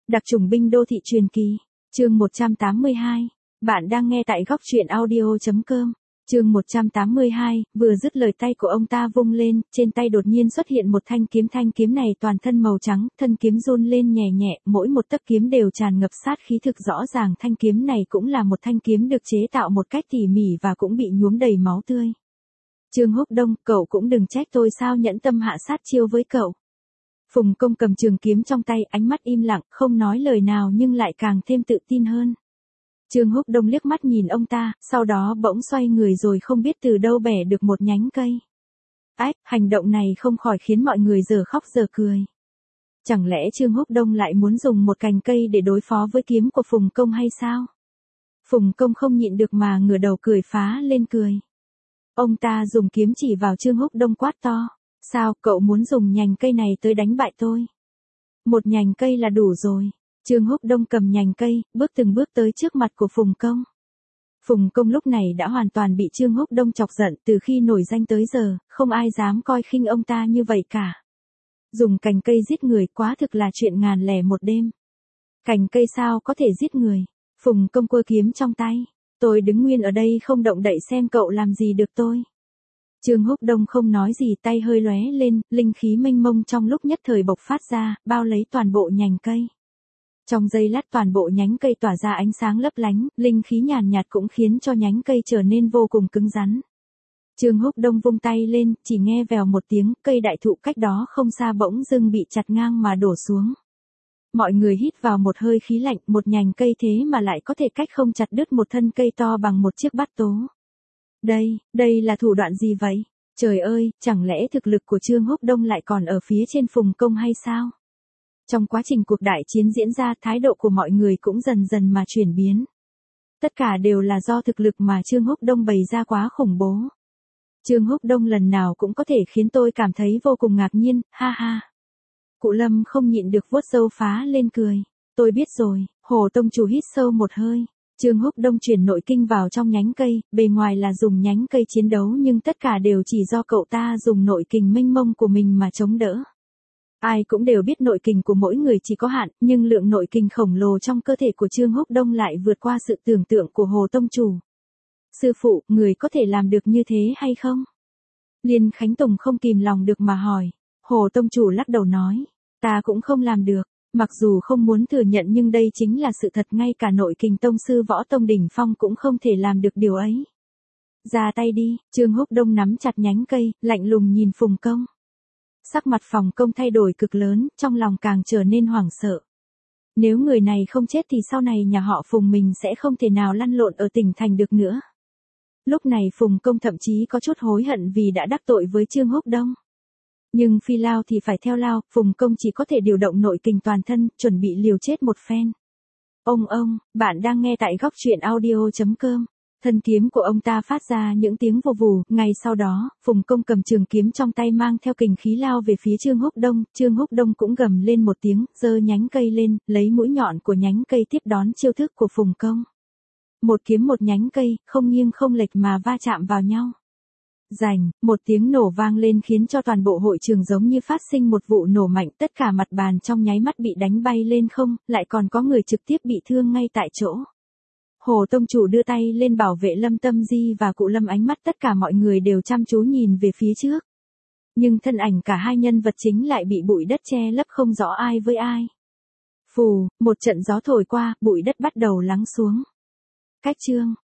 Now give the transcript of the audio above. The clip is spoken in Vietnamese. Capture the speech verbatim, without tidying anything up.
Đặc chủng binh đô thị truyền kỳ. Chương một trăm tám mươi hai. Bạn đang nghe tại góc truyện audio chấm com. Chương một trăm tám mươi hai, vừa dứt lời tay của ông ta vung lên, trên tay đột nhiên xuất hiện một thanh kiếm, thanh kiếm này toàn thân màu trắng, thân kiếm run lên nhẹ nhẹ, mỗi một tấc kiếm đều tràn ngập sát khí, thực rõ ràng thanh kiếm này cũng là một thanh kiếm được chế tạo một cách tỉ mỉ và cũng bị nhuốm đầy máu tươi. Trương Húc Đông, cậu cũng đừng trách tôi sao nhẫn tâm hạ sát chiêu với cậu. Phùng Công cầm trường kiếm trong tay, ánh mắt im lặng, không nói lời nào nhưng lại càng thêm tự tin hơn. Trương Húc Đông liếc mắt nhìn ông ta, sau đó bỗng xoay người rồi không biết từ đâu bẻ được một nhánh cây. Ách, hành động này không khỏi khiến mọi người giờ khóc giờ cười. Chẳng lẽ Trương Húc Đông lại muốn dùng một cành cây để đối phó với kiếm của Phùng Công hay sao? Phùng Công không nhịn được mà ngửa đầu cười phá lên cười. Ông ta dùng kiếm chỉ vào Trương Húc Đông quát to. Sao, cậu muốn dùng nhành cây này tới đánh bại tôi? Một nhành cây là đủ rồi. Trương Húc Đông cầm nhành cây, bước từng bước tới trước mặt của Phùng Công. Phùng Công lúc này đã hoàn toàn bị Trương Húc Đông chọc giận, từ khi nổi danh tới giờ, không ai dám coi khinh ông ta như vậy cả. Dùng cành cây giết người quá thực là chuyện ngàn lẻ một đêm. Cành cây sao có thể giết người? Phùng Công cua kiếm trong tay. Tôi đứng nguyên ở đây không động đậy xem cậu làm gì được tôi. Trương Húc Đông không nói gì, tay hơi lóe lên, linh khí mênh mông trong lúc nhất thời bộc phát ra, bao lấy toàn bộ nhành cây. Trong giây lát toàn bộ nhánh cây tỏa ra ánh sáng lấp lánh, linh khí nhàn nhạt cũng khiến cho nhánh cây trở nên vô cùng cứng rắn. Trương Húc Đông vung tay lên, chỉ nghe vèo một tiếng, cây đại thụ cách đó không xa bỗng dưng bị chặt ngang mà đổ xuống. Mọi người hít vào một hơi khí lạnh, một nhành cây thế mà lại có thể cách không chặt đứt một thân cây to bằng một chiếc bát tố. Đây, đây là thủ đoạn gì vậy? Trời ơi, chẳng lẽ thực lực của Trương Húc Đông lại còn ở phía trên Phùng Công hay sao? Trong quá trình cuộc đại chiến diễn ra, thái độ của mọi người cũng dần dần mà chuyển biến. Tất cả đều là do thực lực mà Trương Húc Đông bày ra quá khủng bố. Trương Húc Đông lần nào cũng có thể khiến tôi cảm thấy vô cùng ngạc nhiên, ha ha. Cụ Lâm không nhịn được vuốt râu phá lên cười. Tôi biết rồi. Hồ tông chủ hít sâu một hơi. Trương Húc Đông chuyển nội kinh vào trong nhánh cây, bề ngoài là dùng nhánh cây chiến đấu nhưng tất cả đều chỉ do cậu ta dùng nội kình mênh mông của mình mà chống đỡ. Ai cũng đều biết nội kình của mỗi người chỉ có hạn, nhưng lượng nội kình khổng lồ trong cơ thể của Trương Húc Đông lại vượt qua sự tưởng tượng của Hồ tông chủ. Sư phụ, người có thể làm được như thế hay không? Liên Khánh Tùng không kìm lòng được mà hỏi. Hồ tông chủ lắc đầu nói, ta cũng không làm được. Mặc dù không muốn thừa nhận nhưng đây chính là sự thật, ngay cả nội kình tông sư võ tông đỉnh phong cũng không thể làm được điều ấy. Ra tay đi. Trương Húc Đông nắm chặt nhánh cây, lạnh lùng nhìn Phùng Công. Sắc mặt Phùng Công thay đổi cực lớn, trong lòng càng trở nên hoảng sợ. Nếu người này không chết thì sau này nhà họ Phùng mình sẽ không thể nào lăn lộn ở tỉnh thành được nữa. Lúc này Phùng Công thậm chí có chút hối hận vì đã đắc tội với Trương Húc Đông. Nhưng phi lao thì phải theo lao, Phùng Công chỉ có thể điều động nội kình toàn thân, chuẩn bị liều chết một phen. Ông ông, bạn đang nghe tại góc truyện audio chấm com. Thân kiếm của ông ta phát ra những tiếng vù vù, ngay sau đó, Phùng Công cầm trường kiếm trong tay mang theo kình khí lao về phía Trương Húc Đông, Trương Húc Đông cũng gầm lên một tiếng, giơ nhánh cây lên, lấy mũi nhọn của nhánh cây tiếp đón chiêu thức của Phùng Công. Một kiếm một nhánh cây, không nghiêng không lệch mà va chạm vào nhau. Rành, một tiếng nổ vang lên khiến cho toàn bộ hội trường giống như phát sinh một vụ nổ mạnh, tất cả mặt bàn trong nháy mắt bị đánh bay lên không, lại còn có người trực tiếp bị thương ngay tại chỗ. Hồ tông chủ đưa tay lên bảo vệ Lâm Tâm Di và cụ Lâm, ánh mắt tất cả mọi người đều chăm chú nhìn về phía trước. Nhưng thân ảnh cả hai nhân vật chính lại bị bụi đất che lấp không rõ ai với ai. Phù, một trận gió thổi qua, bụi đất bắt đầu lắng xuống. Cách chương,